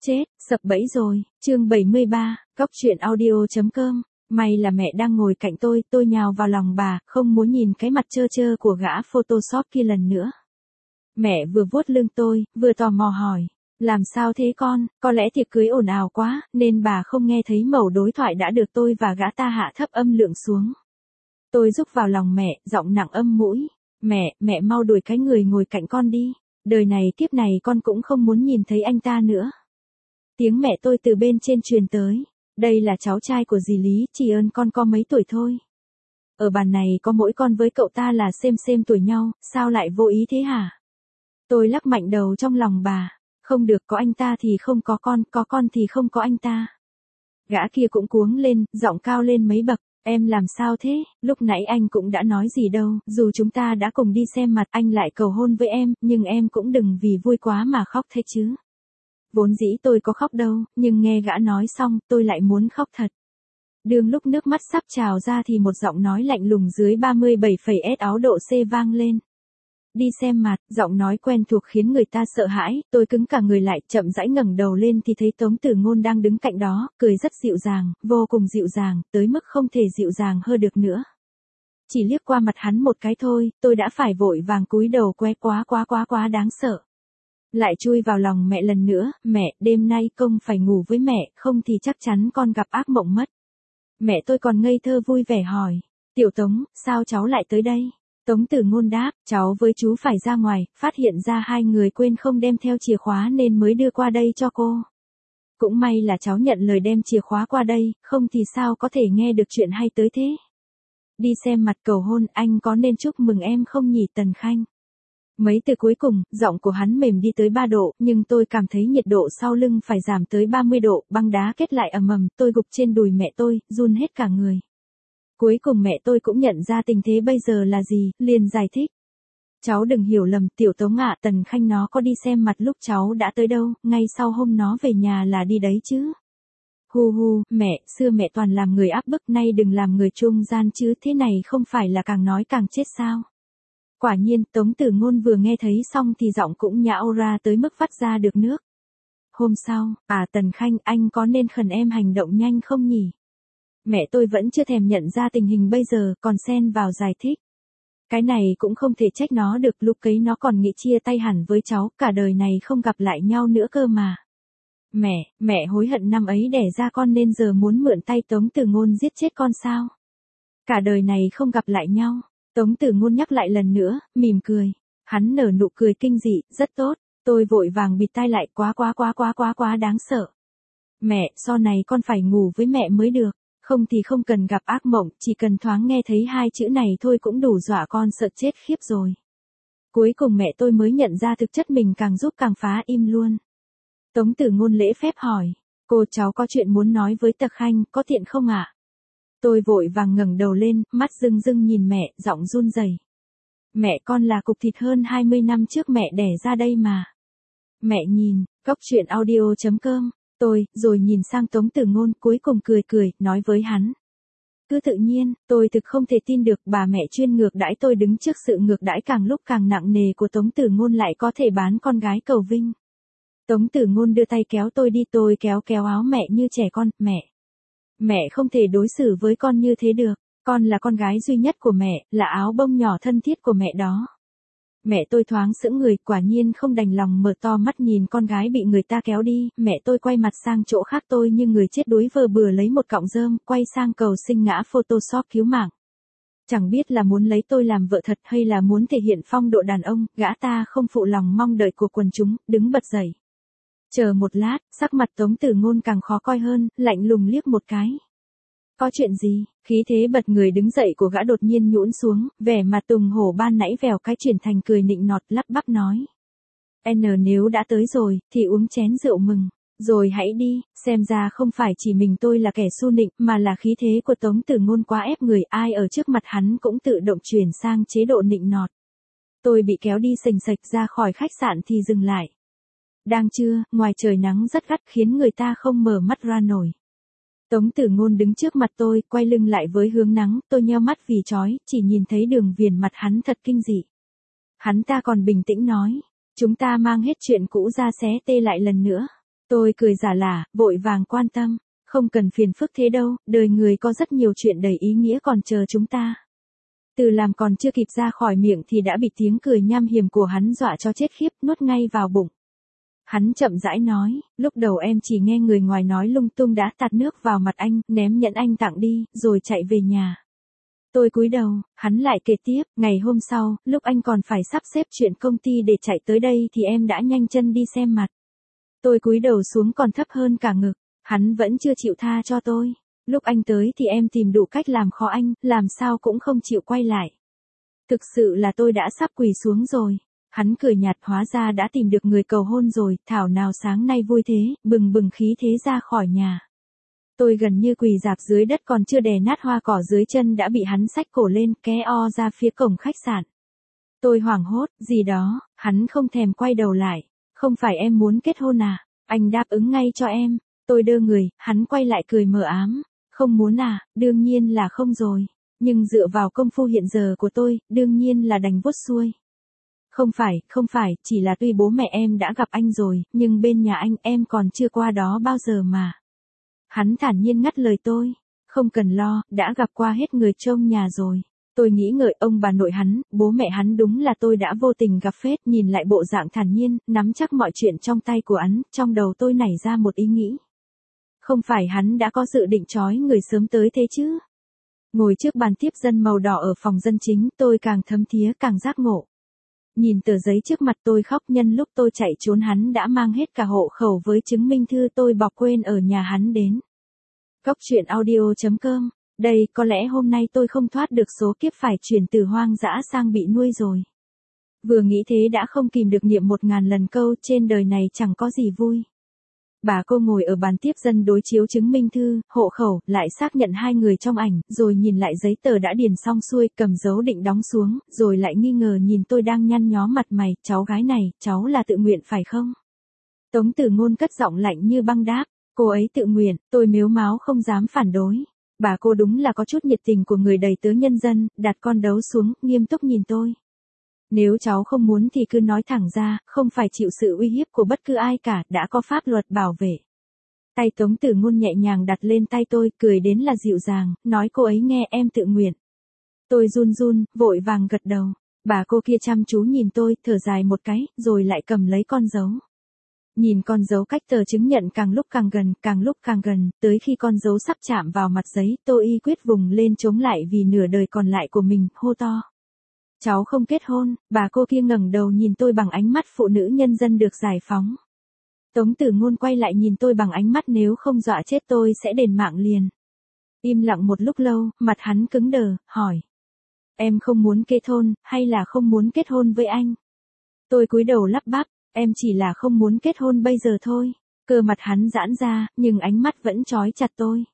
Chết, sập bẫy rồi, chương 73, Cóc truyện audio.com. May là mẹ đang ngồi cạnh tôi nhào vào lòng bà, không muốn nhìn cái mặt trơ trơ của gã Photoshop kia lần nữa. Mẹ vừa vuốt lưng tôi, vừa tò mò hỏi, làm sao thế con, có lẽ tiệc cưới ồn ào quá, nên bà không nghe thấy mẩu đối thoại đã được tôi và gã ta hạ thấp âm lượng xuống. Tôi rúc vào lòng mẹ, giọng nặng âm mũi, mẹ mau đuổi cái người ngồi cạnh con đi, đời này kiếp này con cũng không muốn nhìn thấy anh ta nữa. Tiếng mẹ tôi từ bên trên truyền tới, đây là cháu trai của dì Lý, chỉ ơn con có mấy tuổi thôi. Ở bàn này có mỗi con với cậu ta là xem tuổi nhau, sao lại vô ý thế hả? Tôi lắc mạnh đầu trong lòng bà, không được, có anh ta thì không có con thì không có anh ta. Gã kia cũng cuống lên, giọng cao lên mấy bậc, em làm sao thế, lúc nãy anh cũng đã nói gì đâu, dù chúng ta đã cùng đi xem mặt anh lại cầu hôn với em, nhưng em cũng đừng vì vui quá mà khóc thế chứ. Vốn dĩ tôi có khóc đâu, nhưng nghe gã nói xong, tôi lại muốn khóc thật. Đương lúc nước mắt sắp trào ra thì một giọng nói lạnh lùng dưới 37,6 độ C vang lên. Đi xem mặt, giọng nói quen thuộc khiến người ta sợ hãi, tôi cứng cả người lại, chậm rãi ngẩng đầu lên thì thấy Tống Tử Ngôn đang đứng cạnh đó, cười rất dịu dàng, vô cùng dịu dàng, tới mức không thể dịu dàng hơn được nữa. Chỉ liếc qua mặt hắn một cái thôi, tôi đã phải vội vàng cúi đầu, quá đáng sợ. Lại chui vào lòng mẹ lần nữa, mẹ, đêm nay công phải ngủ với mẹ, không thì chắc chắn con gặp ác mộng mất. Mẹ tôi còn ngây thơ vui vẻ hỏi, Tiểu Tống, sao cháu lại tới đây? Tống Tử Ngôn đáp, cháu với chú phải ra ngoài, phát hiện ra hai người quên không đem theo chìa khóa nên mới đưa qua đây cho cô. Cũng may là cháu nhận lời đem chìa khóa qua đây, không thì sao có thể nghe được chuyện hay tới thế. Đi xem mặt cầu hôn, anh có nên chúc mừng em không nhỉ Tần Khanh? Mấy từ cuối cùng, giọng của hắn mềm đi tới 3 độ, nhưng tôi cảm thấy nhiệt độ sau lưng phải giảm tới 30 độ, băng đá kết lại ầm ầm, tôi gục trên đùi mẹ tôi, run hết cả người. Cuối cùng mẹ tôi cũng nhận ra tình thế bây giờ là gì, liền giải thích. Cháu đừng hiểu lầm, Tiểu Tống ạ, Tần Khanh nó có đi xem mặt lúc cháu đã tới đâu, ngay sau hôm nó về nhà là đi đấy chứ. Hu, mẹ, xưa mẹ toàn làm người áp bức, nay đừng làm người trung gian chứ, thế này không phải là càng nói càng chết sao? Quả nhiên, Tống Tử Ngôn vừa nghe thấy xong thì giọng cũng nhão ra tới mức vắt ra được nước. Hôm sau, Tần Khanh, anh có nên khẩn em hành động nhanh không nhỉ? Mẹ tôi vẫn chưa thèm nhận ra tình hình bây giờ, còn xen vào giải thích. Cái này cũng không thể trách nó được, lúc ấy nó còn nghĩ chia tay hẳn với cháu, cả đời này không gặp lại nhau nữa cơ mà. Mẹ hối hận năm ấy đẻ ra con nên giờ muốn mượn tay Tống Tử Ngôn giết chết con sao? Cả đời này không gặp lại nhau. Tống Tử Ngôn nhắc lại lần nữa, mỉm cười. Hắn nở nụ cười kinh dị, rất tốt. Tôi vội vàng bịt tai lại, quá đáng sợ. Mẹ, sau này con phải ngủ với mẹ mới được. Không thì không cần gặp ác mộng, chỉ cần thoáng nghe thấy hai chữ này thôi cũng đủ dọa con sợ chết khiếp rồi. Cuối cùng mẹ tôi mới nhận ra thực chất mình càng giúp càng phá im luôn. Tống Tử Ngôn lễ phép hỏi, cô cháu có chuyện muốn nói với Tật Khanh, có tiện không ạ? Tôi vội vàng ngẩng đầu lên, mắt rưng nhìn mẹ, giọng run rẩy. Mẹ, con là cục thịt hơn 20 năm trước mẹ đẻ ra đây mà. Mẹ nhìn, Cóc truyện audio.com, rồi nhìn sang Tống Tử Ngôn, cuối cùng cười, nói với hắn. Cứ tự nhiên, tôi thực không thể tin được bà mẹ chuyên ngược đãi tôi đứng trước sự ngược đãi càng lúc càng nặng nề của Tống Tử Ngôn lại có thể bán con gái cầu vinh. Tống Tử Ngôn đưa tay kéo tôi đi, tôi kéo áo mẹ như trẻ con, Mẹ không thể đối xử với con như thế được, con là con gái duy nhất của mẹ, là áo bông nhỏ thân thiết của mẹ đó. Mẹ tôi thoáng sững người, quả nhiên không đành lòng mở to mắt nhìn con gái bị người ta kéo đi, mẹ tôi quay mặt sang chỗ khác, tôi như người chết đuối vờ bừa lấy một cọng rơm, quay sang cầu xin ngã Photoshop cứu mạng. Chẳng biết là muốn lấy tôi làm vợ thật hay là muốn thể hiện phong độ đàn ông, gã ta không phụ lòng mong đợi của quần chúng, đứng bật dậy. Chờ một lát, sắc mặt Tống Tử Ngôn càng khó coi hơn, lạnh lùng liếc một cái. Có chuyện gì? Khí thế bật người đứng dậy của gã đột nhiên nhũn xuống, vẻ mặt tùng hổ ban nãy vèo cái chuyển thành cười nịnh nọt, lắp bắp nói. Nếu đã tới rồi, thì uống chén rượu mừng, rồi hãy đi, xem ra không phải chỉ mình tôi là kẻ xu nịnh, mà là khí thế của Tống Tử Ngôn quá ép người, ai ở trước mặt hắn cũng tự động chuyển sang chế độ nịnh nọt. Tôi bị kéo đi sành sạch ra khỏi khách sạn thì dừng lại. Đang trưa, ngoài trời nắng rất gắt khiến người ta không mở mắt ra nổi. Tống Tử Ngôn đứng trước mặt tôi, quay lưng lại với hướng nắng, tôi nheo mắt vì chói, chỉ nhìn thấy đường viền mặt hắn thật kinh dị. Hắn ta còn bình tĩnh nói, chúng ta mang hết chuyện cũ ra xé tê lại lần nữa. Tôi cười giả lả, vội vàng quan tâm. Không cần phiền phức thế đâu, đời người có rất nhiều chuyện đầy ý nghĩa còn chờ chúng ta. Từ làm còn chưa kịp ra khỏi miệng thì đã bị tiếng cười nham hiểm của hắn dọa cho chết khiếp, nuốt ngay vào bụng. Hắn chậm rãi nói, lúc đầu em chỉ nghe người ngoài nói lung tung đã tạt nước vào mặt anh, ném nhẫn anh tặng đi, rồi chạy về nhà. Tôi cúi đầu, hắn lại kể tiếp, ngày hôm sau, lúc anh còn phải sắp xếp chuyện công ty để chạy tới đây thì em đã nhanh chân đi xem mặt. Tôi cúi đầu xuống còn thấp hơn cả ngực, hắn vẫn chưa chịu tha cho tôi. Lúc anh tới thì em tìm đủ cách làm khó anh, làm sao cũng không chịu quay lại. Thực sự là tôi đã sắp quỳ xuống rồi. Hắn cười nhạt, hóa ra đã tìm được người cầu hôn rồi, thảo nào sáng nay vui thế, bừng bừng khí thế ra khỏi nhà. Tôi gần như quỳ rạp dưới đất, còn chưa đè nát hoa cỏ dưới chân đã bị hắn xách cổ lên, ké o ra phía cổng khách sạn. Tôi hoảng hốt, gì đó, hắn không thèm quay đầu lại. Không phải em muốn kết hôn à? Anh đáp ứng ngay cho em. Tôi đơ người, hắn quay lại cười mờ ám. Không muốn à, đương nhiên là không rồi. Nhưng dựa vào công phu hiện giờ của tôi, đương nhiên là đành vuốt xuôi. Không phải, chỉ là tuy bố mẹ em đã gặp anh rồi, nhưng bên nhà anh em còn chưa qua đó bao giờ mà. Hắn thản nhiên ngắt lời tôi. Không cần lo, đã gặp qua hết người trông nhà rồi. Tôi nghĩ ngợi ông bà nội hắn, bố mẹ hắn đúng là tôi đã vô tình gặp phết, nhìn lại bộ dạng thản nhiên, nắm chắc mọi chuyện trong tay của hắn, trong đầu tôi nảy ra một ý nghĩ. Không phải hắn đã có dự định trói người sớm tới thế chứ? Ngồi trước bàn tiếp dân màu đỏ ở phòng dân chính, tôi càng thấm thía càng giác ngộ. Nhìn tờ giấy trước mặt tôi khóc, nhân lúc tôi chạy trốn hắn đã mang hết cả hộ khẩu với chứng minh thư tôi bỏ quên ở nhà hắn đến. Cóc truyện audio.com. Đây, có lẽ hôm nay tôi không thoát được số kiếp phải chuyển từ hoang dã sang bị nuôi rồi. Vừa nghĩ thế đã không kìm được niệm 1000 lần câu trên đời này chẳng có gì vui. Bà cô ngồi ở bàn tiếp dân đối chiếu chứng minh thư, hộ khẩu, lại xác nhận hai người trong ảnh, rồi nhìn lại giấy tờ đã điền xong xuôi, cầm dấu định đóng xuống, rồi lại nghi ngờ nhìn tôi đang nhăn nhó mặt mày, cháu gái này, cháu là tự nguyện phải không? Tống Tử Ngôn cất giọng lạnh như băng đáp, cô ấy tự nguyện, tôi mếu máo không dám phản đối. Bà cô đúng là có chút nhiệt tình của người đầy tớ nhân dân, đặt con đấu xuống, nghiêm túc nhìn tôi. Nếu cháu không muốn thì cứ nói thẳng ra, không phải chịu sự uy hiếp của bất cứ ai cả, đã có pháp luật bảo vệ. Tay Tống Tử Ngôn nhẹ nhàng đặt lên tay tôi, cười đến là dịu dàng, nói cô ấy nghe em tự nguyện. Tôi run run, vội vàng gật đầu. Bà cô kia chăm chú nhìn tôi, thở dài một cái, rồi lại cầm lấy con dấu. Nhìn con dấu cách tờ chứng nhận càng lúc càng gần, tới khi con dấu sắp chạm vào mặt giấy, tôi y quyết vùng lên chống lại vì nửa đời còn lại của mình, hô to. Cháu không kết hôn. Bà cô kia ngẩng đầu nhìn tôi bằng ánh mắt phụ nữ nhân dân được giải phóng. Tống Tử Ngôn quay lại nhìn tôi bằng ánh mắt nếu không dọa chết tôi sẽ đền mạng liền. Im lặng một lúc lâu, mặt hắn cứng đờ, hỏi. Em không muốn kết hôn, hay là không muốn kết hôn với anh? Tôi cúi đầu lắp bắp, em chỉ là không muốn kết hôn bây giờ thôi. Cơ mặt hắn giãn ra, nhưng ánh mắt vẫn trói chặt tôi.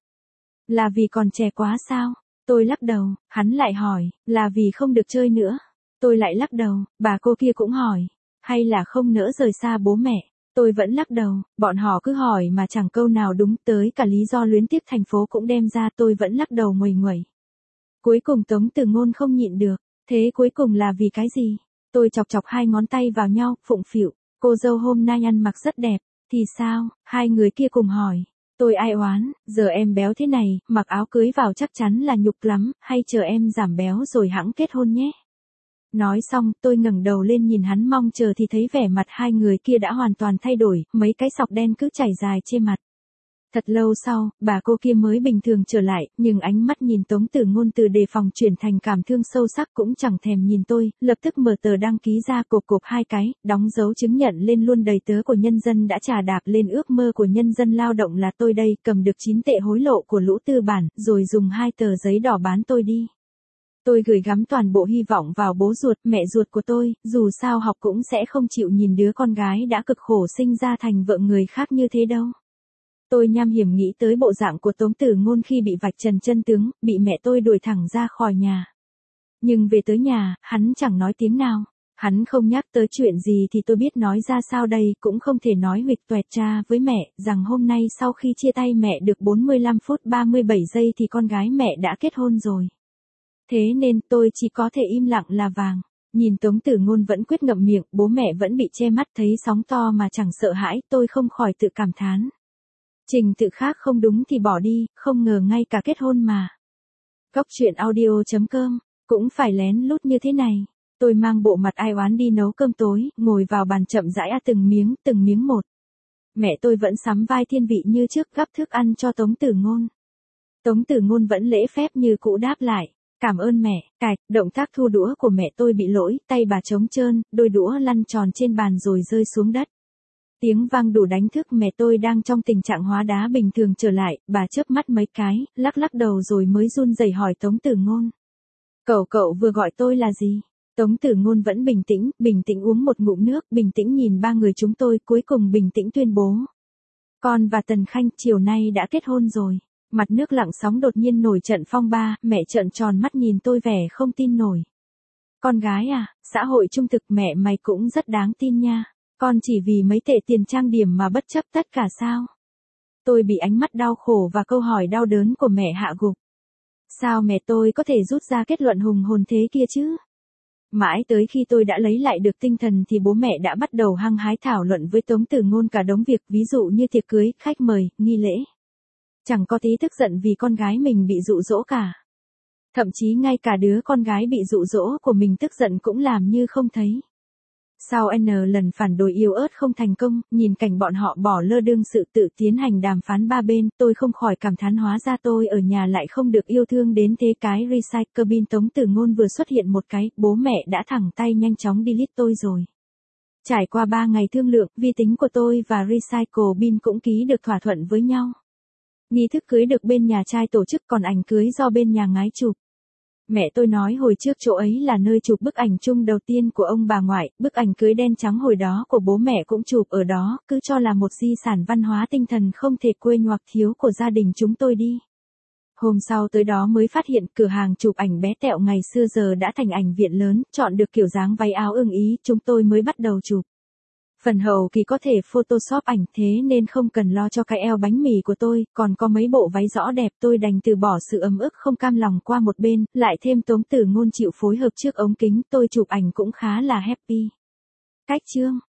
Là vì còn trẻ quá sao? Tôi lắc đầu, hắn lại hỏi, là vì không được chơi nữa. Tôi lại lắc đầu, bà cô kia cũng hỏi, hay là không nỡ rời xa bố mẹ. Tôi vẫn lắc đầu, bọn họ cứ hỏi mà chẳng câu nào đúng, tới cả lý do luyến tiếc thành phố cũng đem ra, tôi vẫn lắc đầu nguầy nguẩy. Cuối cùng Tống Tử Ngôn không nhịn được, thế cuối cùng là vì cái gì? Tôi chọc chọc hai ngón tay vào nhau, phụng phịu, cô dâu hôm nay ăn mặc rất đẹp, thì sao? Hai người kia cùng hỏi. Tôi ai oán, giờ em béo thế này, mặc áo cưới vào chắc chắn là nhục lắm, hay chờ em giảm béo rồi hẵng kết hôn nhé. Nói xong, tôi ngẩng đầu lên nhìn hắn mong chờ thì thấy vẻ mặt hai người kia đã hoàn toàn thay đổi, mấy cái sọc đen cứ chảy dài trên mặt. Thật lâu sau, bà cô kia mới bình thường trở lại, nhưng ánh mắt nhìn Tống Tử Ngôn từ đề phòng chuyển thành cảm thương sâu sắc, cũng chẳng thèm nhìn tôi, lập tức mở tờ đăng ký ra cộp hai cái, đóng dấu chứng nhận lên luôn đầy tớ của nhân dân đã trà đạp lên ước mơ của nhân dân lao động là tôi đây, cầm được 9 tệ hối lộ của lũ tư bản, rồi dùng 2 tờ giấy đỏ bán tôi đi. Tôi gửi gắm toàn bộ hy vọng vào bố ruột, mẹ ruột của tôi, dù sao học cũng sẽ không chịu nhìn đứa con gái đã cực khổ sinh ra thành vợ người khác như thế đâu. Tôi nham hiểm nghĩ tới bộ dạng của Tống Tử Ngôn khi bị vạch trần chân tướng, bị mẹ tôi đuổi thẳng ra khỏi nhà. Nhưng về tới nhà, hắn chẳng nói tiếng nào. Hắn không nhắc tới chuyện gì thì tôi biết nói ra sao đây, cũng không thể nói huỵch toẹt ra với mẹ, rằng hôm nay sau khi chia tay mẹ được 45 phút 37 giây thì con gái mẹ đã kết hôn rồi. Thế nên tôi chỉ có thể im lặng là vàng. Nhìn Tống Tử Ngôn vẫn quyết ngậm miệng, bố mẹ vẫn bị che mắt thấy sóng to mà chẳng sợ hãi, tôi không khỏi tự cảm thán. Trình tự khác không đúng thì bỏ đi, không ngờ ngay cả kết hôn mà. Cóc truyện audio.com, cũng phải lén lút như thế này. Tôi mang bộ mặt ai oán đi nấu cơm tối, ngồi vào bàn chậm rãi ăn từng miếng một. Mẹ tôi vẫn sắm vai thiên vị như trước gắp thức ăn cho Tống Tử Ngôn. Tống Tử Ngôn vẫn lễ phép như cũ đáp lại. Cảm ơn mẹ, cạch, động tác thu đũa của mẹ tôi bị lỗi, tay bà trống trơn, đôi đũa lăn tròn trên bàn rồi rơi xuống đất. Tiếng vang đủ đánh thức mẹ tôi đang trong tình trạng hóa đá bình thường trở lại, bà chớp mắt mấy cái, lắc đầu rồi mới run rẩy hỏi Tống Tử Ngôn. Cậu vừa gọi tôi là gì? Tống Tử Ngôn vẫn bình tĩnh uống một ngụm nước, bình tĩnh nhìn ba người chúng tôi, cuối cùng bình tĩnh tuyên bố. Con và Tần Khanh chiều nay đã kết hôn rồi. Mặt nước lặng sóng đột nhiên nổi trận phong ba, mẹ trợn tròn mắt nhìn tôi vẻ không tin nổi. Con gái à, xã hội trung thực mẹ mày cũng rất đáng tin nha. Con chỉ vì mấy tệ tiền trang điểm mà bất chấp tất cả sao? Tôi bị ánh mắt đau khổ và câu hỏi đau đớn của mẹ hạ gục. Sao mẹ tôi có thể rút ra kết luận hùng hồn thế kia chứ? Mãi tới khi tôi đã lấy lại được tinh thần thì bố mẹ đã bắt đầu hăng hái thảo luận với Tống Tử Ngôn cả đống việc, ví dụ như tiệc cưới, khách mời, nghi lễ. Chẳng có tí tức giận vì con gái mình bị dụ dỗ cả. Thậm chí ngay cả đứa con gái bị dụ dỗ của mình tức giận cũng làm như không thấy. Sau N lần phản đối yếu ớt không thành công, nhìn cảnh bọn họ bỏ lơ đương sự tự tiến hành đàm phán ba bên, tôi không khỏi cảm thán hóa ra tôi ở nhà lại không được yêu thương đến thế. Cái recycle bin Tống Tử Ngôn vừa xuất hiện một cái, bố mẹ đã thẳng tay nhanh chóng delete tôi rồi. Trải qua 3 ngày thương lượng, vi tính của tôi và recycle bin cũng ký được thỏa thuận với nhau. Nghi thức cưới được bên nhà trai tổ chức, còn ảnh cưới do bên nhà gái chụp. Mẹ tôi nói hồi trước chỗ ấy là nơi chụp bức ảnh chung đầu tiên của ông bà ngoại, bức ảnh cưới đen trắng hồi đó của bố mẹ cũng chụp ở đó, cứ cho là một di sản văn hóa tinh thần không thể quên hoặc thiếu của gia đình chúng tôi đi. Hôm sau tới đó mới phát hiện cửa hàng chụp ảnh bé tẹo ngày xưa giờ đã thành ảnh viện lớn, chọn được kiểu dáng váy áo ưng ý, chúng tôi mới bắt đầu chụp. Phần hậu kỳ có thể photoshop ảnh, thế nên không cần lo cho cái eo bánh mì của tôi, còn có mấy bộ váy rõ đẹp, tôi đành từ bỏ sự ấm ức không cam lòng qua một bên, lại thêm Tống Tử Ngôn chịu phối hợp trước ống kính, tôi chụp ảnh cũng khá là happy. Cách chương